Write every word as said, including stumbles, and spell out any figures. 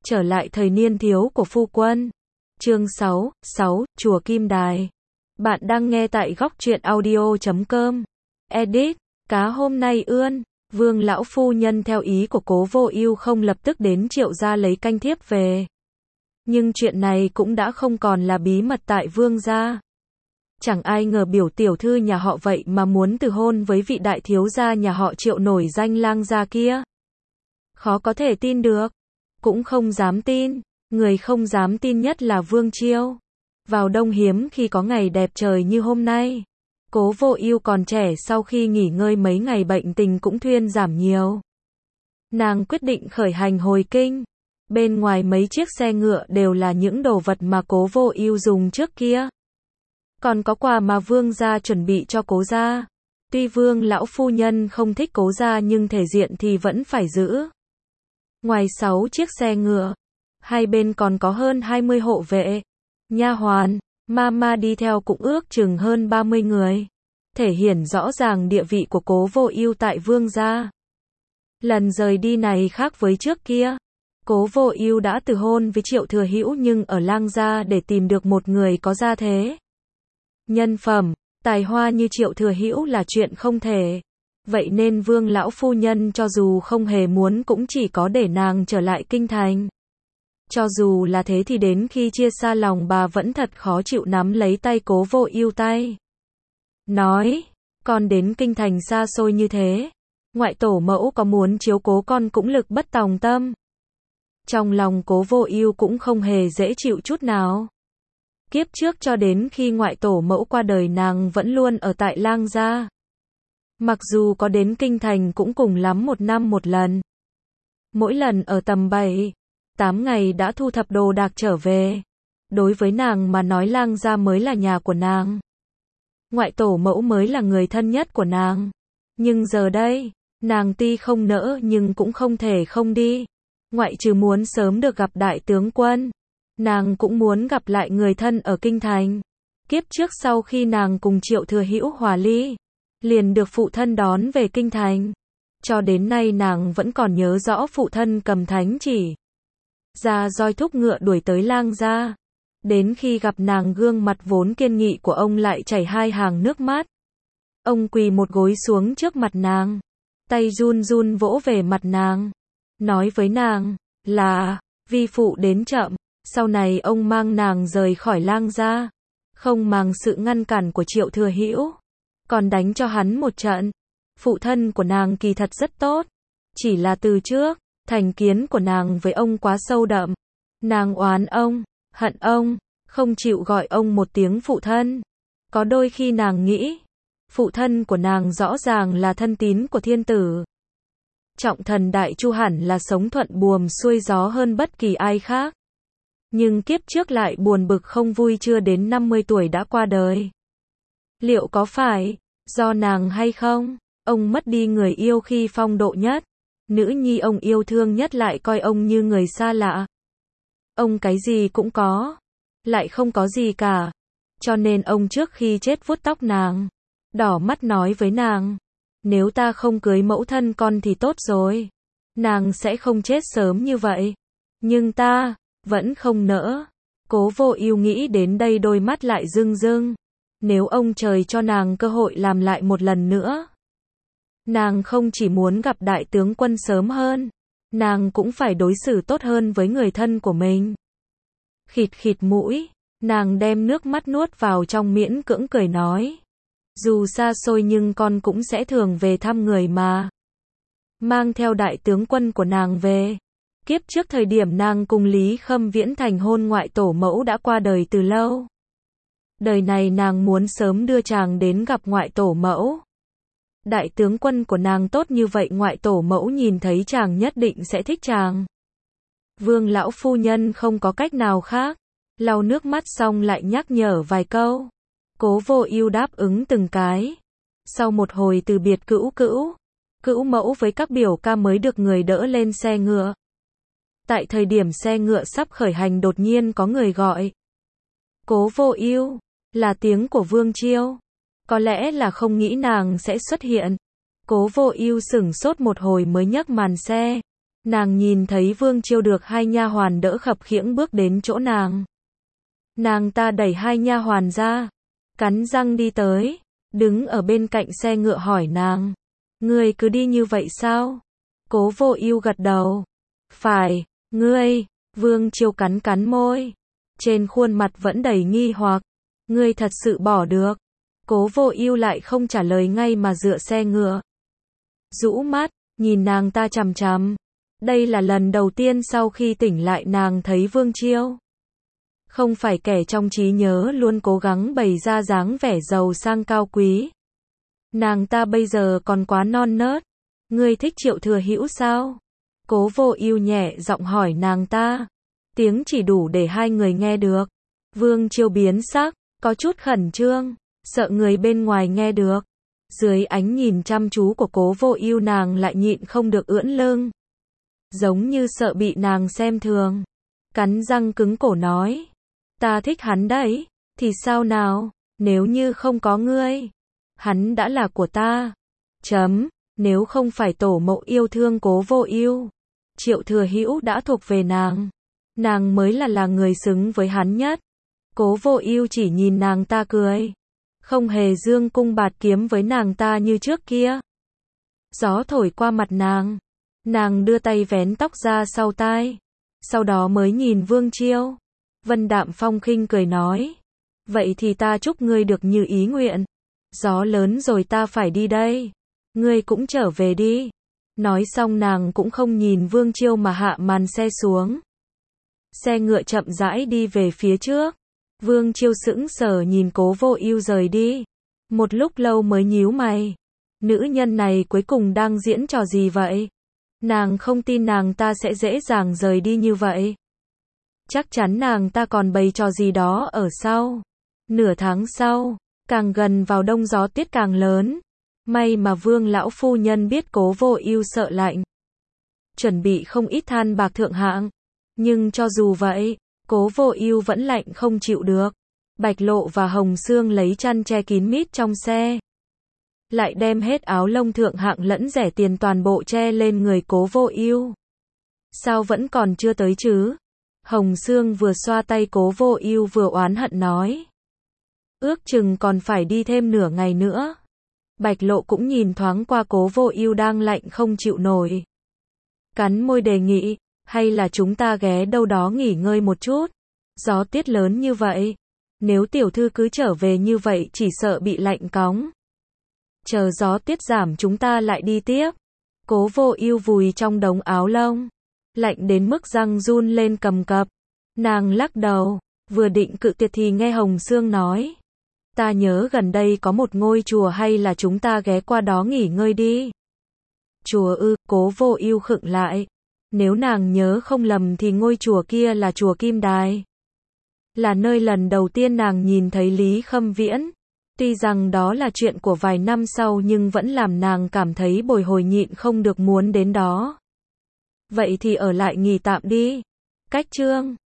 Trở lại thời niên thiếu của phu quân. Chương sáu, sáu, Chùa Kim Đài. Bạn đang nghe tại góc truyện audio chấm com. Edit, cá hôm nay ươn. Vương lão phu nhân theo ý của Cố Vô Ưu không lập tức đến Triệu gia lấy canh thiếp về. Nhưng chuyện này cũng đã không còn là bí mật tại Vương gia. Chẳng ai ngờ biểu tiểu thư nhà họ vậy mà muốn từ hôn với vị đại thiếu gia nhà họ Triệu nổi danh Lang gia kia. Khó có thể tin được. Cũng không dám tin. Người không dám tin nhất là Vương Chiêu. Vào đông hiếm khi có ngày đẹp trời như hôm nay. Cố Vô Ưu còn trẻ, sau khi nghỉ ngơi mấy ngày bệnh tình cũng thuyên giảm nhiều. Nàng quyết định khởi hành hồi kinh. Bên ngoài mấy chiếc xe ngựa đều là những đồ vật mà Cố Vô Ưu dùng trước kia. Còn có quà mà Vương gia chuẩn bị cho Cố gia. Tuy Vương lão phu nhân không thích Cố gia nhưng thể diện thì vẫn phải giữ. Ngoài sáu chiếc xe ngựa, hai bên còn có hơn hai mươi hộ vệ, nha hoàn, mama đi theo cũng ước chừng hơn ba mươi người, thể hiện rõ ràng địa vị của Cố Vô Ưu tại Vương gia. Lần rời đi này khác với trước kia. Cố Vô Ưu đã từ hôn với Triệu Thừa Hữu nhưng ở Lang gia để tìm được một người có gia thế, nhân phẩm, tài hoa như Triệu Thừa Hữu là chuyện không thể. Vậy nên Vương lão phu nhân cho dù không hề muốn cũng chỉ có để nàng trở lại kinh thành. Cho dù là thế thì đến khi chia xa lòng bà vẫn thật khó chịu nắm lấy tay Cố Vô Ưu tay. Nói, con đến kinh thành xa xôi như thế, ngoại tổ mẫu có muốn chiếu cố con cũng lực bất tòng tâm. Trong lòng Cố Vô Ưu cũng không hề dễ chịu chút nào. Kiếp trước cho đến khi ngoại tổ mẫu qua đời nàng vẫn luôn ở tại Lang gia. Mặc dù có đến kinh thành cũng cùng lắm một năm một lần. Mỗi lần ở tầm bảy, tám ngày đã thu thập đồ đạc trở về. Đối với nàng mà nói Lang gia mới là nhà của nàng. Ngoại tổ mẫu mới là người thân nhất của nàng. Nhưng giờ đây, nàng tuy không nỡ nhưng cũng không thể không đi. Ngoại trừ muốn sớm được gặp đại tướng quân, nàng cũng muốn gặp lại người thân ở kinh thành. Kiếp trước sau khi nàng cùng Triệu Thừa Hữu hòa ly, liền được phụ thân đón về kinh thành. Cho đến nay nàng vẫn còn nhớ rõ phụ thân cầm thánh chỉ ra roi thúc ngựa đuổi tới Lang gia. Đến khi gặp nàng gương mặt vốn kiên nghị của ông lại chảy hai hàng nước mắt. Ông quỳ một gối xuống trước mặt nàng, tay run run vỗ về mặt nàng, nói với nàng là vi phụ đến chậm. Sau này ông mang nàng rời khỏi Lang gia, không màng sự ngăn cản của Triệu Thừa Hữu, còn đánh cho hắn một trận. Phụ thân của nàng kỳ thật rất tốt, chỉ là từ trước, thành kiến của nàng với ông quá sâu đậm. Nàng oán ông, hận ông, không chịu gọi ông một tiếng phụ thân. Có đôi khi nàng nghĩ, phụ thân của nàng rõ ràng là thân tín của thiên tử. Trọng thần Đại Chu hẳn là sống thuận buồm xuôi gió hơn bất kỳ ai khác. Nhưng kiếp trước lại buồn bực không vui chưa đến năm mươi tuổi đã qua đời. Liệu có phải do nàng hay không? Ông mất đi người yêu khi phong độ nhất. Nữ nhi ông yêu thương nhất lại coi ông như người xa lạ. Ông cái gì cũng có, lại không có gì cả. Cho nên ông trước khi chết vuốt tóc nàng, đỏ mắt nói với nàng, nếu ta không cưới mẫu thân con thì tốt rồi. Nàng sẽ không chết sớm như vậy. Nhưng ta vẫn không nỡ. Cố Vô Ưu nghĩ đến đây đôi mắt lại rưng rưng. Nếu ông trời cho nàng cơ hội làm lại một lần nữa, nàng không chỉ muốn gặp đại tướng quân sớm hơn, nàng cũng phải đối xử tốt hơn với người thân của mình. Khịt khịt mũi, nàng đem nước mắt nuốt vào trong miễn cưỡng cười nói, dù xa xôi nhưng con cũng sẽ thường về thăm người mà. Mang theo đại tướng quân của nàng về. Kiếp trước thời điểm nàng cùng Lý Khâm Viễn thành hôn ngoại tổ mẫu đã qua đời từ lâu. Đời này nàng muốn sớm đưa chàng đến gặp ngoại tổ mẫu. Đại tướng quân của nàng tốt như vậy, ngoại tổ mẫu nhìn thấy chàng nhất định sẽ thích chàng. Vương lão phu nhân không có cách nào khác, lau nước mắt xong lại nhắc nhở vài câu. Cố Vô Ưu đáp ứng từng cái. Sau một hồi từ biệt cữu cữu, cữu mẫu với các biểu ca mới được người đỡ lên xe ngựa. Tại thời điểm xe ngựa sắp khởi hành đột nhiên có người gọi. Cố Vô Ưu, là tiếng của Vương Chiêu. Có lẽ là không nghĩ nàng sẽ xuất hiện. Cố Vô Ưu sửng sốt một hồi mới nhấc màn xe. Nàng nhìn thấy Vương Chiêu được hai nha hoàn đỡ khập khiễng bước đến chỗ nàng. Nàng ta đẩy hai nha hoàn ra, cắn răng đi tới, đứng ở bên cạnh xe ngựa hỏi nàng, ngươi cứ đi như vậy sao? Cố Vô Ưu gật đầu, phải, ngươi, Vương Chiêu cắn cắn môi, trên khuôn mặt vẫn đầy nghi hoặc, ngươi thật sự bỏ được? Cố Vô Ưu lại không trả lời ngay mà dựa xe ngựa. Rũ mắt, nhìn nàng ta chằm chằm. Đây là lần đầu tiên sau khi tỉnh lại nàng thấy Vương Chiêu. Không phải kẻ trong trí nhớ luôn cố gắng bày ra dáng vẻ giàu sang cao quý. Nàng ta bây giờ còn quá non nớt. Ngươi thích Triệu Thừa Hữu sao? Cố Vô Ưu nhẹ giọng hỏi nàng ta. Tiếng chỉ đủ để hai người nghe được. Vương Chiêu biến sắc, có chút khẩn trương, sợ người bên ngoài nghe được. Dưới ánh nhìn chăm chú của Cố Vô Ưu nàng lại nhịn không được ưỡn lưng. Giống như sợ bị nàng xem thường. Cắn răng cứng cổ nói. Ta thích hắn đấy, thì sao nào, nếu như không có ngươi, hắn đã là của ta. Chấm, nếu không phải tổ mẫu yêu thương Cố Vô Ưu, Triệu Thừa Hữu đã thuộc về nàng. Nàng mới là là người xứng với hắn nhất. Cố Vô Ưu chỉ nhìn nàng ta cười, không hề dương cung bạt kiếm với nàng ta như trước kia. Gió thổi qua mặt nàng, nàng đưa tay vén tóc ra sau tai, sau đó mới nhìn Vương Chiêu. Vân đạm phong khinh cười nói, vậy thì ta chúc ngươi được như ý nguyện. Gió lớn rồi ta phải đi đây, ngươi cũng trở về đi. Nói xong nàng cũng không nhìn Vương Chiêu mà hạ màn xe xuống. Xe ngựa chậm rãi đi về phía trước. Vương Chiêu sững sờ nhìn Cố Vô Ưu rời đi. Một lúc lâu mới nhíu mày. Nữ nhân này cuối cùng đang diễn trò gì vậy? Nàng không tin nàng ta sẽ dễ dàng rời đi như vậy. Chắc chắn nàng ta còn bày trò gì đó ở sau. Nửa tháng sau, càng gần vào đông gió tiết càng lớn. May mà Vương lão phu nhân biết Cố Vô Ưu sợ lạnh, chuẩn bị không ít than bạc thượng hạng. Nhưng cho dù vậy, Cố Vô Ưu vẫn lạnh không chịu được. Bạch Lộ và Hồng Sương lấy chăn che kín mít trong xe, lại đem hết áo lông thượng hạng lẫn rẻ tiền toàn bộ che lên người Cố Vô Ưu. Sao vẫn còn chưa tới chứ? Hồng Sương vừa xoa tay Cố Vô Ưu vừa oán hận nói. Ước chừng còn phải đi thêm nửa ngày nữa. Bạch Lộ cũng nhìn thoáng qua Cố Vô Ưu đang lạnh không chịu nổi. Cắn môi đề nghị, hay là chúng ta ghé đâu đó nghỉ ngơi một chút. Gió tiết lớn như vậy, nếu tiểu thư cứ trở về như vậy chỉ sợ bị lạnh cóng. Chờ gió tiết giảm chúng ta lại đi tiếp. Cố Vô Ưu vùi trong đống áo lông, lạnh đến mức răng run lên cầm cập. Nàng lắc đầu, vừa định cự tuyệt thì nghe Hồng Sương nói. Ta nhớ gần đây có một ngôi chùa, hay là chúng ta ghé qua đó nghỉ ngơi đi. Chùa ư? Cố Vô Ưu khựng lại. Nếu nàng nhớ không lầm thì ngôi chùa kia là chùa Kim Đài. Là nơi lần đầu tiên nàng nhìn thấy Lý Khâm Viễn. Tuy rằng đó là chuyện của vài năm sau nhưng vẫn làm nàng cảm thấy bồi hồi nhịn không được muốn đến đó. Vậy thì ở lại nghỉ tạm đi. Cách chương